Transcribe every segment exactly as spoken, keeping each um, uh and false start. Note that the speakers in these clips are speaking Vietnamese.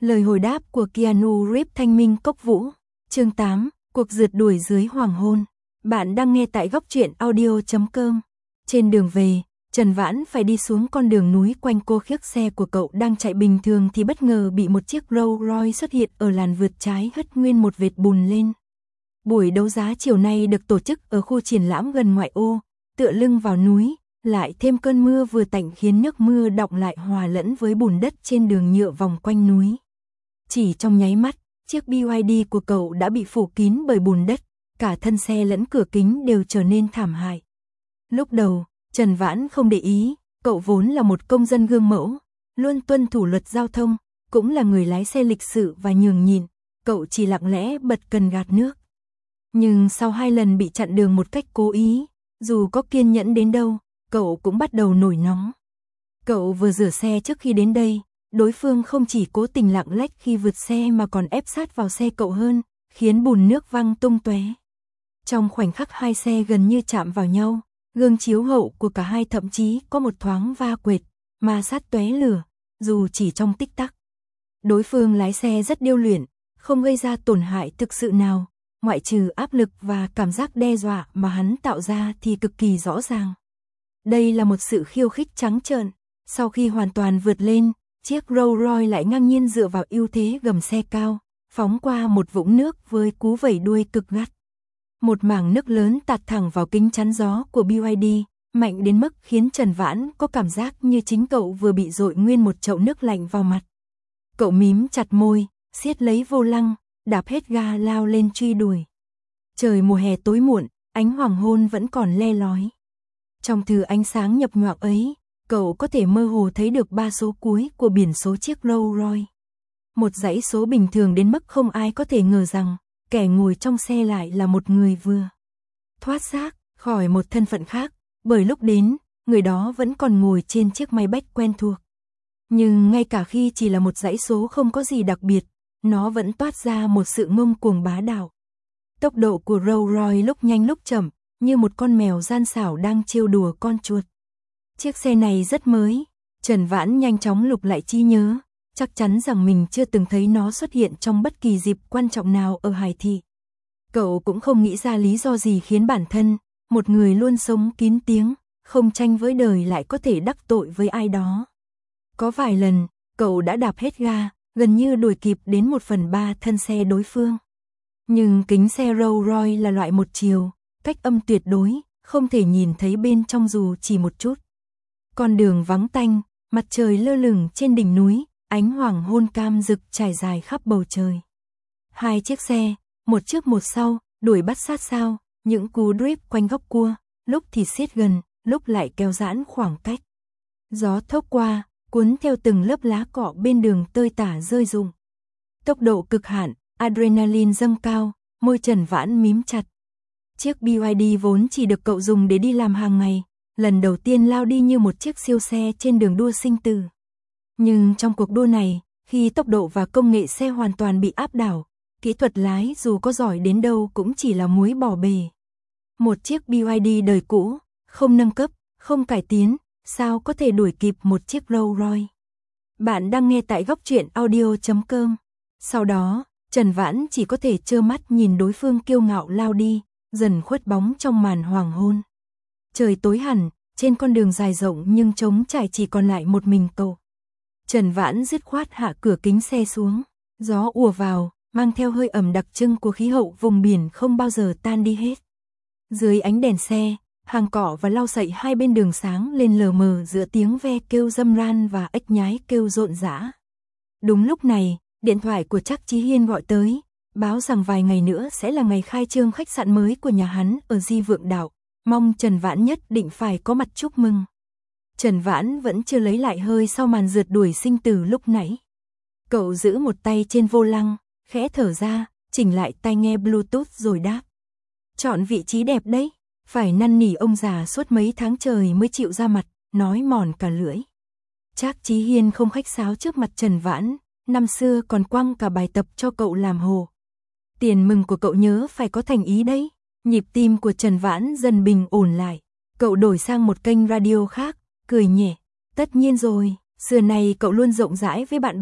Lời hồi đáp của Keanu Reeves thanh minh cốc vũ. Chương tám, cuộc rượt đuổi dưới hoàng hôn. Bạn đang nghe tại góc truyện audio chấm com. Trên đường về, Trần Vãn phải đi xuống con đường núi quanh cô khiếc xe của cậu đang chạy bình thường thì bất ngờ bị một chiếc Rolls Royce xuất hiện ở làn vượt trái hất nguyên một vệt bùn lên. Buổi đấu giá chiều nay được tổ chức ở khu triển lãm gần ngoại ô, tựa lưng vào núi, lại thêm cơn mưa vừa tạnh khiến nước mưa đọng lại hòa lẫn với bùn đất trên đường nhựa vòng quanh núi. Chỉ trong nháy mắt, chiếc bê i đê của cậu đã bị phủ kín bởi bùn đất, cả thân xe lẫn cửa kính đều trở nên thảm hại. Lúc đầu, Trần Vãn không để ý, cậu vốn là một công dân gương mẫu, luôn tuân thủ luật giao thông, cũng là người lái xe lịch sự và nhường nhịn, cậu chỉ lặng lẽ bật cần gạt nước. Nhưng sau hai lần bị chặn đường một cách cố ý, dù có kiên nhẫn đến đâu, cậu cũng bắt đầu nổi nóng. Cậu vừa rửa xe trước khi đến đây, đối phương không chỉ cố tình lạng lách khi vượt xe mà còn ép sát vào xe cậu hơn, khiến bùn nước văng tung tóe. Trong khoảnh khắc hai xe gần như chạm vào nhau, gương chiếu hậu của cả hai thậm chí có một thoáng va quệt, ma sát tóe lửa, dù chỉ trong tích tắc. Đối phương lái xe rất điêu luyện, không gây ra tổn hại thực sự nào, ngoại trừ áp lực và cảm giác đe dọa mà hắn tạo ra thì cực kỳ rõ ràng. Đây là một sự khiêu khích trắng trợn. Sau khi hoàn toàn vượt lên, chiếc Rolls Royce lại ngang nhiên dựa vào ưu thế gầm xe cao, phóng qua một vũng nước với cú vẩy đuôi cực gắt. Một mảng nước lớn tạt thẳng vào kính chắn gió của bê i đê, mạnh đến mức khiến Trần Vãn có cảm giác như chính cậu vừa bị dội nguyên một chậu nước lạnh vào mặt. Cậu mím chặt môi, siết lấy vô lăng, đạp hết ga lao lên truy đuổi. Trời mùa hè tối muộn, ánh hoàng hôn vẫn còn le lói. Trong thứ ánh sáng nhập nhoạng ấy, cậu có thể mơ hồ thấy được ba số cuối của biển số chiếc Rolls Royce. Một dãy số bình thường đến mức không ai có thể ngờ rằng, kẻ ngồi trong xe lại là một người vừa thoát xác khỏi một thân phận khác, bởi lúc đến, người đó vẫn còn ngồi trên chiếc Maybach quen thuộc. Nhưng ngay cả khi chỉ là một dãy số không có gì đặc biệt, nó vẫn toát ra một sự ngông cuồng bá đạo. Tốc độ của Rolls Royce lúc nhanh lúc chậm, như một con mèo gian xảo đang trêu đùa con chuột. Chiếc xe này rất mới, Trần Vãn nhanh chóng lục lại trí nhớ, chắc chắn rằng mình chưa từng thấy nó xuất hiện trong bất kỳ dịp quan trọng nào ở Hải Thị. Cậu cũng không nghĩ ra lý do gì khiến bản thân, một người luôn sống kín tiếng, không tranh với đời lại có thể đắc tội với ai đó. Có vài lần, cậu đã đạp hết ga, gần như đuổi kịp đến một phần ba thân xe đối phương. Nhưng kính xe Rolls Royce là loại một chiều, cách âm tuyệt đối, không thể nhìn thấy bên trong dù chỉ một chút. Con đường vắng tanh, mặt trời lơ lửng trên đỉnh núi, ánh hoàng hôn cam rực trải dài khắp bầu trời. Hai chiếc xe, một trước một sau, đuổi bắt sát sao, những cú drift quanh góc cua, lúc thì siết gần, lúc lại kéo giãn khoảng cách. Gió thốc qua, cuốn theo từng lớp lá cọ bên đường tơi tả rơi rụng. Tốc độ cực hạn, adrenaline dâng cao, môi Trần Vãn mím chặt. Chiếc bê i đê vốn chỉ được cậu dùng để đi làm hàng ngày, lần đầu tiên lao đi như một chiếc siêu xe trên đường đua sinh tử. Nhưng trong cuộc đua này, khi tốc độ và công nghệ xe hoàn toàn bị áp đảo, kỹ thuật lái dù có giỏi đến đâu cũng chỉ là muối bỏ bể. Một chiếc bê i đê đời cũ, không nâng cấp, không cải tiến, sao có thể đuổi kịp một chiếc Rolls Royce. Bạn đang nghe tại góc truyện audio chấm com. Sau đó, Trần Vãn chỉ có thể trơ mắt nhìn đối phương kiêu ngạo lao đi, dần khuất bóng trong màn hoàng hôn. Trời tối hẳn, trên con đường dài rộng nhưng trống trải chỉ còn lại một mình cậu. Trần Vãn dứt khoát hạ cửa kính xe xuống, gió ùa vào, mang theo hơi ẩm đặc trưng của khí hậu vùng biển không bao giờ tan đi hết. Dưới ánh đèn xe, hàng cỏ và lau sậy hai bên đường sáng lên lờ mờ giữa tiếng ve kêu râm ran và ếch nhái kêu rộn rã. Đúng lúc này, điện thoại của Trác Chí Hiên gọi tới, báo rằng vài ngày nữa sẽ là ngày khai trương khách sạn mới của nhà hắn ở Di Vượng Đảo, mong Trần Vãn nhất định phải có mặt chúc mừng. Trần Vãn vẫn chưa lấy lại hơi sau màn rượt đuổi sinh tử lúc nãy. Cậu giữ một tay trên vô lăng, khẽ thở ra, chỉnh lại tai nghe Bluetooth rồi đáp. Chọn vị trí đẹp đấy, phải năn nỉ ông già suốt mấy tháng trời mới chịu ra mặt, nói mòn cả lưỡi. Trác Chí Hiên không khách sáo trước mặt Trần Vãn, năm xưa còn quăng cả bài tập cho cậu làm hồ. Tiền mừng của cậu nhớ phải có thành ý đấy. Nhịp tim của Trần Vãn dần bình ổn lại. Cậu đổi sang một kênh radio khác, cười nhẹ. Tất nhiên rồi, xưa này cậu luôn rộng rãi với bạn bè,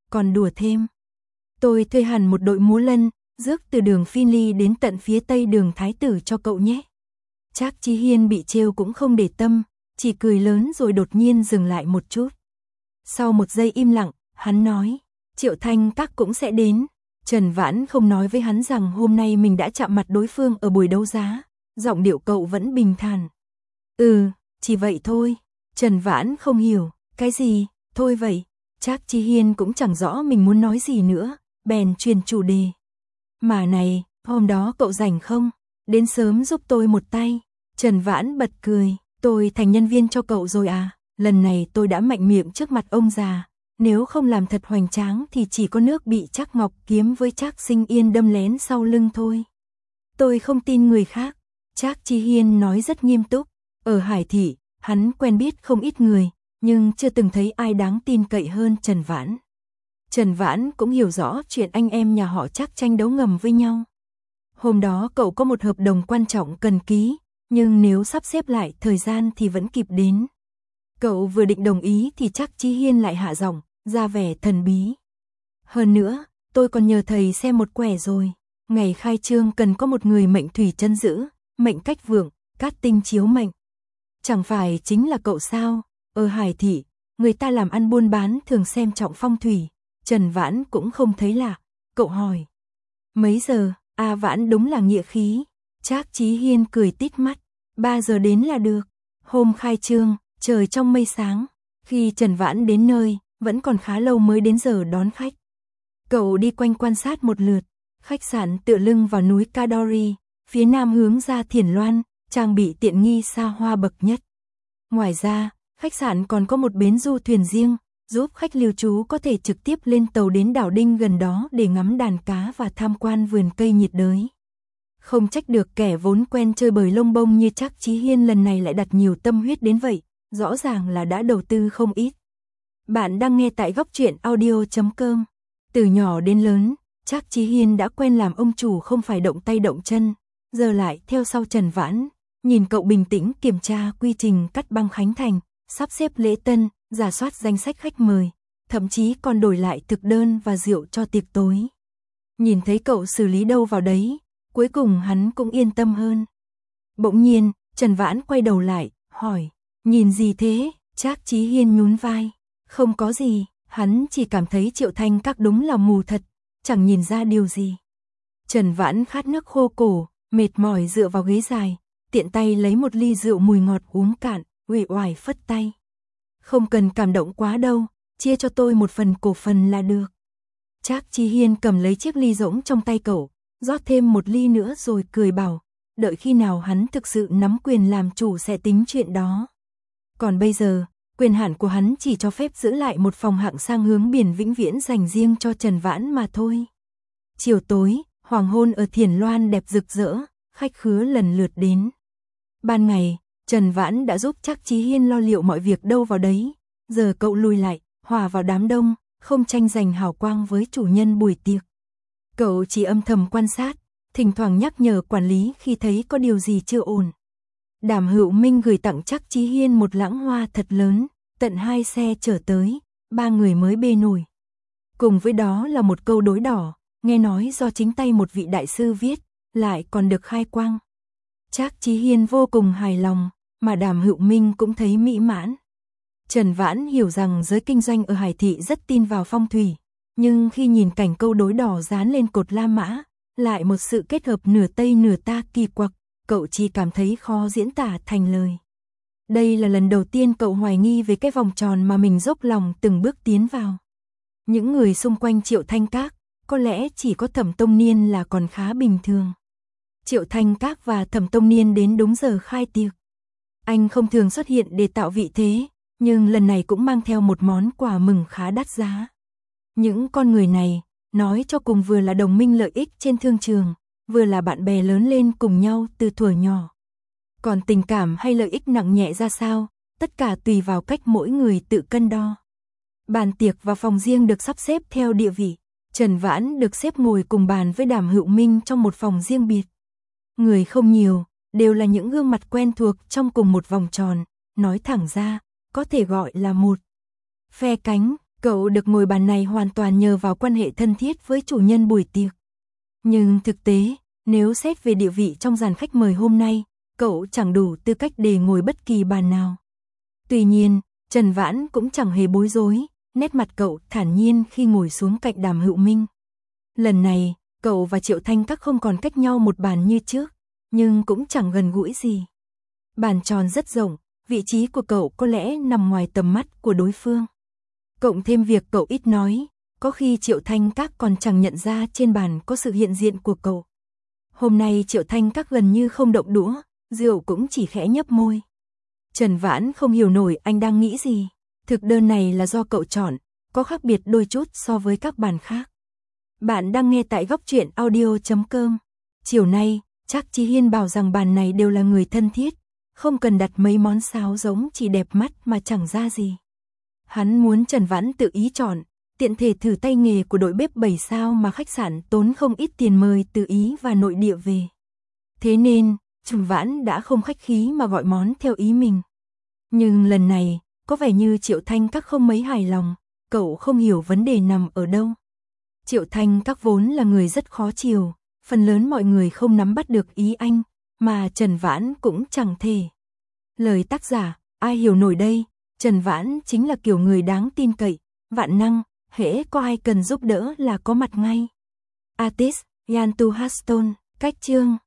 còn đùa thêm. Tôi thuê hẳn một đội múa lân, rước từ đường Finley đến tận phía tây đường Thái Tử cho cậu nhé. Trác Chí Hiên bị trêu cũng không để tâm, chỉ cười lớn rồi đột nhiên dừng lại một chút. Sau một giây im lặng, hắn nói, Triệu Thanh Các cũng sẽ đến. Trần Vãn không nói với hắn rằng hôm nay mình đã chạm mặt đối phương ở buổi đấu giá, giọng điệu cậu vẫn bình thản. Ừ, chỉ vậy thôi. Trần Vãn không hiểu, cái gì, thôi vậy. Trác Chí Hiên cũng chẳng rõ mình muốn nói gì nữa, bèn truyền chủ đề. Mà này, hôm đó cậu rảnh không? Đến sớm giúp tôi một tay. Trần Vãn bật cười, tôi thành nhân viên cho cậu rồi à? Lần này tôi đã mạnh miệng trước mặt ông già. Nếu không làm thật hoành tráng thì chỉ có nước bị Trác Ngọc Kiếm với Trác Sinh Yên đâm lén sau lưng thôi. Tôi không tin người khác. Trác Chí Hiên nói rất nghiêm túc. Ở Hải Thị, hắn quen biết không ít người, nhưng chưa từng thấy ai đáng tin cậy hơn Trần Vãn. Trần Vãn cũng hiểu rõ chuyện anh em nhà họ Trác tranh đấu ngầm với nhau. Hôm đó cậu có một hợp đồng quan trọng cần ký, nhưng nếu sắp xếp lại thời gian thì vẫn kịp đến. Cậu vừa định đồng ý thì Trác Chí Hiên lại hạ giọng, ra vẻ thần bí. Hơn nữa, tôi còn nhờ thầy xem một quẻ rồi. Ngày khai trương cần có một người mệnh thủy chân giữ, mệnh cách vượng, cát tinh chiếu mệnh. Chẳng phải chính là cậu sao? Ở Hải Thị, người ta làm ăn buôn bán thường xem trọng phong thủy. Trần Vãn cũng không thấy lạ. Cậu hỏi. Mấy giờ? A Vãn đúng là nghĩa khí. Trác Chí Hiên cười tít mắt. Ba giờ đến là được. Hôm khai trương, trời trong mây sáng. Khi Trần Vãn đến nơi, vẫn còn khá lâu mới đến giờ đón khách. Cậu đi quanh quan sát một lượt. Khách sạn tựa lưng vào núi Kadori, phía nam hướng ra Thiền Loan, trang bị tiện nghi xa hoa bậc nhất. Ngoài ra, khách sạn còn có một bến du thuyền riêng, giúp khách lưu trú có thể trực tiếp lên tàu đến đảo Đinh gần đó để ngắm đàn cá và tham quan vườn cây nhiệt đới. Không trách được kẻ vốn quen chơi bời lông bông như Trác Chí Hiên lần này lại đặt nhiều tâm huyết đến vậy, rõ ràng là đã đầu tư không ít. Bạn đang nghe tại góc truyện audio chấm com. Từ nhỏ đến lớn, Trác Chí Hiên đã quen làm ông chủ không phải động tay động chân, giờ lại theo sau Trần Vãn, nhìn cậu bình tĩnh kiểm tra quy trình cắt băng khánh thành, sắp xếp lễ tân, rà soát danh sách khách mời, thậm chí còn đổi lại thực đơn và rượu cho tiệc tối. Nhìn thấy cậu xử lý đâu vào đấy, cuối cùng hắn cũng yên tâm hơn. Bỗng nhiên, Trần Vãn quay đầu lại, hỏi, nhìn gì thế? Trác Chí Hiên nhún vai, không có gì, hắn chỉ cảm thấy Triệu Thanh Các đúng là mù thật, chẳng nhìn ra điều gì. Trần Vãn khát nước khô cổ, mệt mỏi dựa vào ghế dài, tiện tay lấy một ly rượu mùi ngọt uống cạn, uể oải phất tay. Không cần cảm động quá đâu, chia cho tôi một phần cổ phần là được. Trác Chí Hiên cầm lấy chiếc ly rỗng trong tay cậu, rót thêm một ly nữa rồi cười bảo, đợi khi nào hắn thực sự nắm quyền làm chủ sẽ tính chuyện đó. Còn bây giờ, quyền hạn của hắn chỉ cho phép giữ lại một phòng hạng sang hướng biển vĩnh viễn dành riêng cho Trần Vãn mà thôi. Chiều tối, hoàng hôn ở Thiền Loan đẹp rực rỡ, khách khứa lần lượt đến. Ban ngày, Trần Vãn đã giúp Trác Chí Hiên lo liệu mọi việc đâu vào đấy, giờ cậu lùi lại, hòa vào đám đông, không tranh giành hào quang với chủ nhân buổi tiệc. Cậu chỉ âm thầm quan sát, thỉnh thoảng nhắc nhở quản lý khi thấy có điều gì chưa ổn. Đàm Hữu Minh gửi tặng Trác Chí Hiên một lãng hoa thật lớn, tận hai xe chở tới, ba người mới bê nổi. Cùng với đó là một câu đối đỏ, nghe nói do chính tay một vị đại sư viết, lại còn được khai quang. Trác Chí Hiên vô cùng hài lòng, mà Đàm Hữu Minh cũng thấy mỹ mãn. Trần Vãn hiểu rằng giới kinh doanh ở Hải Thị rất tin vào phong thủy, nhưng khi nhìn cảnh câu đối đỏ dán lên cột La Mã, lại một sự kết hợp nửa Tây nửa ta kỳ quặc, cậu chỉ cảm thấy khó diễn tả thành lời. Đây là lần đầu tiên cậu hoài nghi về cái vòng tròn mà mình dốc lòng từng bước tiến vào. Những người xung quanh Triệu Thanh Các, có lẽ chỉ có Thẩm Tông Niên là còn khá bình thường. Triệu Thanh Các và Thẩm Tông Niên đến đúng giờ khai tiệc. Anh không thường xuất hiện để tạo vị thế, nhưng lần này cũng mang theo một món quà mừng khá đắt giá. Những con người này, nói cho cùng vừa là đồng minh lợi ích trên thương trường, vừa là bạn bè lớn lên cùng nhau từ thuở nhỏ. Còn tình cảm hay lợi ích nặng nhẹ ra sao, tất cả tùy vào cách mỗi người tự cân đo. Bàn tiệc và phòng riêng được sắp xếp theo địa vị. Trần Vãn được xếp ngồi cùng bàn với Đàm Hữu Minh trong một phòng riêng biệt. Người không nhiều, đều là những gương mặt quen thuộc trong cùng một vòng tròn, nói thẳng ra, có thể gọi là một phe cánh. Cậu được ngồi bàn này hoàn toàn nhờ vào quan hệ thân thiết với chủ nhân buổi tiệc. Nhưng thực tế, nếu xét về địa vị trong dàn khách mời hôm nay, cậu chẳng đủ tư cách để ngồi bất kỳ bàn nào. Tuy nhiên, Trần Vãn cũng chẳng hề bối rối, nét mặt cậu thản nhiên khi ngồi xuống cạnh Đàm Hữu Minh. Lần này, cậu và Triệu Thanh Các không còn cách nhau một bàn như trước, nhưng cũng chẳng gần gũi gì. Bàn tròn rất rộng, vị trí của cậu có lẽ nằm ngoài tầm mắt của đối phương. Cộng thêm việc cậu ít nói, có khi Triệu Thanh Các còn chẳng nhận ra trên bàn có sự hiện diện của cậu. Hôm nay Triệu Thanh Các gần như không động đũa, rượu cũng chỉ khẽ nhấp môi. Trần Vãn không hiểu nổi anh đang nghĩ gì. Thực đơn này là do cậu chọn, có khác biệt đôi chút so với các bàn khác. Bạn đang nghe tại góc truyện audio chấm com. Chiều nay, Trác Chí Hiên bảo rằng bàn này đều là người thân thiết, không cần đặt mấy món sáo giống chỉ đẹp mắt mà chẳng ra gì. Hắn muốn Trần Vãn tự ý chọn, tiện thể thử tay nghề của đội bếp bảy sao mà khách sạn tốn không ít tiền mời từ Ý và nội địa về. Thế nên, Trần Vãn đã không khách khí mà gọi món theo ý mình. Nhưng lần này, có vẻ như Triệu Thanh Các không mấy hài lòng, cậu không hiểu vấn đề nằm ở đâu. Triệu Thanh Các vốn là người rất khó chiều, phần lớn mọi người không nắm bắt được ý anh, mà Trần Vãn cũng chẳng thể. Lời tác giả, ai hiểu nổi đây, Trần Vãn chính là kiểu người đáng tin cậy, vạn năng, hễ có ai cần giúp đỡ là có mặt ngay. Artist, Yantu Haston, cách chương.